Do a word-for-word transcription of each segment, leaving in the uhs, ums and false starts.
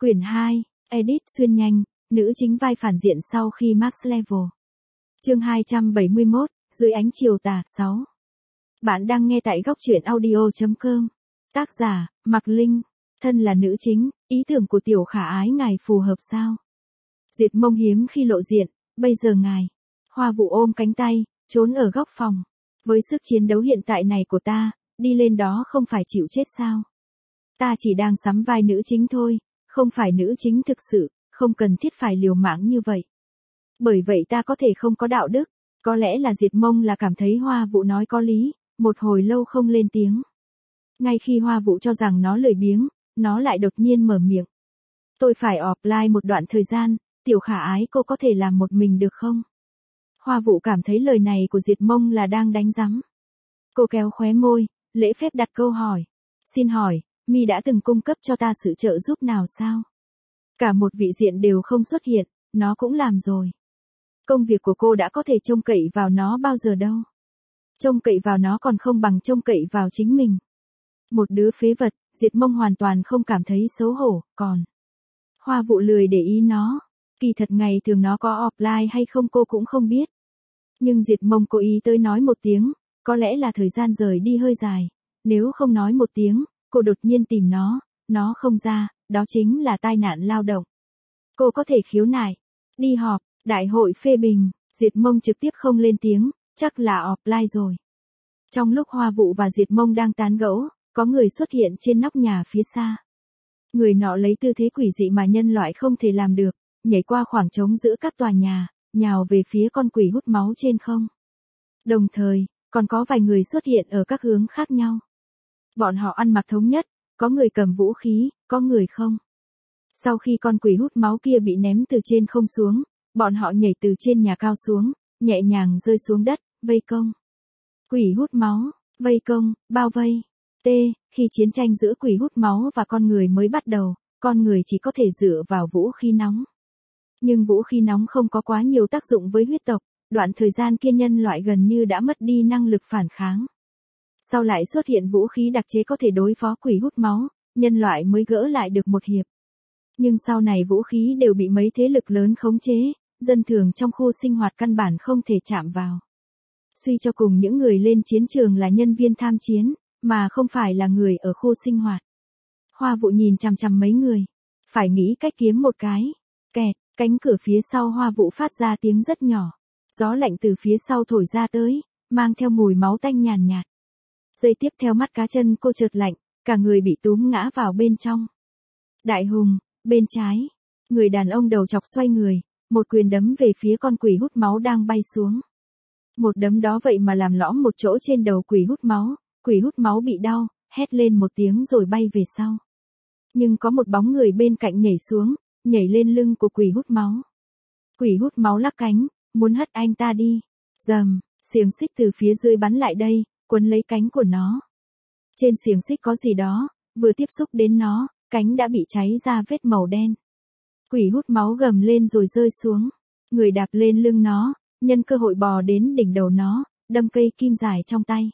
Quyển hai, Edit xuyên nhanh, nữ chính vai phản diện sau khi max level. Chương hai trăm bảy mươi mốt, dưới ánh chiều tà, sáu. Bạn đang nghe tại góc truyện audio chấm com. Tác giả, Mạc Linh. Thân là nữ chính, ý tưởng của tiểu khả ái ngài phù hợp sao? Diệt Mông hiếm khi lộ diện, bây giờ ngài. Hoa Vụ ôm cánh tay, trốn ở góc phòng. Với sức chiến đấu hiện tại này của ta, đi lên đó không phải chịu chết sao? Ta chỉ đang sắm vai nữ chính thôi, không phải nữ chính thực sự, không cần thiết phải liều mạng như vậy. Bởi vậy ta có thể không có đạo đức, có lẽ là Diệt Mông là cảm thấy Hoa Vụ nói có lý, một hồi lâu không lên tiếng. Ngay khi Hoa Vụ cho rằng nó lười biếng, nó lại đột nhiên mở miệng. Tôi phải offline một đoạn thời gian, tiểu khả ái cô có thể làm một mình được không? Hoa Vụ cảm thấy lời này của Diệt Mông là đang đánh giấm. Cô kéo khóe môi, lễ phép đặt câu hỏi. Xin hỏi, mi đã từng cung cấp cho ta sự trợ giúp nào sao? Cả một vị diện đều không xuất hiện, nó cũng làm rồi. Công việc của cô đã có thể trông cậy vào nó bao giờ đâu. Trông cậy vào nó còn không bằng trông cậy vào chính mình. Một đứa phế vật, Diệt Mông hoàn toàn không cảm thấy xấu hổ, còn Hoa Vụ lười để ý nó. Kỳ thật ngày thường nó có offline hay không cô cũng không biết. Nhưng Diệt Mông cố ý tới nói một tiếng, có lẽ là thời gian rời đi hơi dài. Nếu không nói một tiếng, cô đột nhiên tìm nó, nó không ra, đó chính là tai nạn lao động. Cô có thể khiếu nại, đi họp, đại hội phê bình, Diệt Mông trực tiếp không lên tiếng, chắc là offline rồi. Trong lúc Hoa Vụ và Diệt Mông đang tán gẫu, có người xuất hiện trên nóc nhà phía xa. Người nọ lấy tư thế quỷ dị mà nhân loại không thể làm được, nhảy qua khoảng trống giữa các tòa nhà, nhào về phía con quỷ hút máu trên không. Đồng thời, còn có vài người xuất hiện ở các hướng khác nhau. Bọn họ ăn mặc thống nhất, có người cầm vũ khí, có người không. Sau khi con quỷ hút máu kia bị ném từ trên không xuống, bọn họ nhảy từ trên nhà cao xuống, nhẹ nhàng rơi xuống đất, vây công. Quỷ hút máu, vây công, bao vây. T. Khi chiến tranh giữa quỷ hút máu và con người mới bắt đầu, con người chỉ có thể dựa vào vũ khí nóng. Nhưng vũ khí nóng không có quá nhiều tác dụng với huyết tộc, đoạn thời gian kia nhân loại gần như đã mất đi năng lực phản kháng. Sau lại xuất hiện vũ khí đặc chế có thể đối phó quỷ hút máu, nhân loại mới gỡ lại được một hiệp. Nhưng sau này vũ khí đều bị mấy thế lực lớn khống chế, dân thường trong khu sinh hoạt căn bản không thể chạm vào. Suy cho cùng những người lên chiến trường là nhân viên tham chiến, mà không phải là người ở khu sinh hoạt. Hoa Vụ nhìn chằm chằm mấy người, phải nghĩ cách kiếm một cái. Kẹt, cánh cửa phía sau Hoa Vụ phát ra tiếng rất nhỏ. Gió lạnh từ phía sau thổi ra tới, mang theo mùi máu tanh nhàn nhạt. Giây tiếp theo mắt cá chân cô chợt lạnh, cả người bị túm ngã vào bên trong. Đại Hùng, bên trái, người đàn ông đầu chọc xoay người, một quyền đấm về phía con quỷ hút máu đang bay xuống. Một đấm đó vậy mà làm lõm một chỗ trên đầu quỷ hút máu, quỷ hút máu bị đau, hét lên một tiếng rồi bay về sau. Nhưng có một bóng người bên cạnh nhảy xuống, nhảy lên lưng của quỷ hút máu. Quỷ hút máu lắc cánh, muốn hất anh ta đi. Rầm, xiềng xích từ phía dưới bắn lại đây, quấn lấy cánh của nó. Trên xiềng xích có gì đó, vừa tiếp xúc đến nó, cánh đã bị cháy ra vết màu đen. Quỷ hút máu gầm lên rồi rơi xuống. Người đạp lên lưng nó, nhân cơ hội bò đến đỉnh đầu nó, đâm cây kim dài trong tay.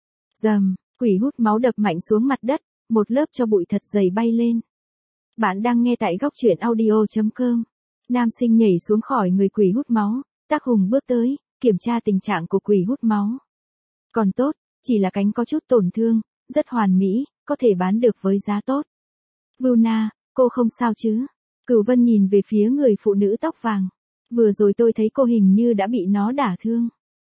Rầm, quỷ hút máu đập mạnh xuống mặt đất, một lớp cho bụi thật dày bay lên. Bạn đang nghe tại góc truyện audio chấm com. Nam sinh nhảy xuống khỏi người quỷ hút máu, Tác Hùng bước tới, kiểm tra tình trạng của quỷ hút máu. Còn tốt, chỉ là cánh có chút tổn thương, rất hoàn mỹ, có thể bán được với giá tốt. Vuna, cô không sao chứ? Cửu Vân nhìn về phía người phụ nữ tóc vàng. Vừa rồi tôi thấy cô hình như đã bị nó đả thương.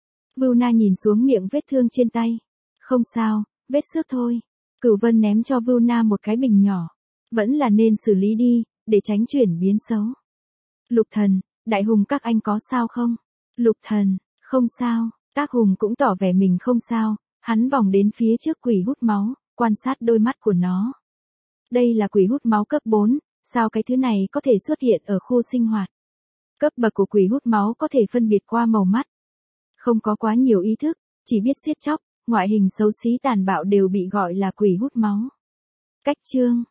Vuna nhìn xuống miệng vết thương trên tay. Không sao, vết xước thôi. Cửu Vân ném cho Vuna một cái bình nhỏ. Vẫn là nên xử lý đi, để tránh chuyển biến xấu. Lục Thần, Đại Hùng các anh có sao không? Lục Thần, không sao. Tác Hùng cũng tỏ vẻ mình không sao, hắn vòng đến phía trước quỷ hút máu, quan sát đôi mắt của nó. Đây là quỷ hút máu cấp bốn, sao cái thứ này có thể xuất hiện ở khu sinh hoạt? Cấp bậc của quỷ hút máu có thể phân biệt qua màu mắt. Không có quá nhiều ý thức, chỉ biết giết chóc, ngoại hình xấu xí tàn bạo đều bị gọi là quỷ hút máu. Cách chương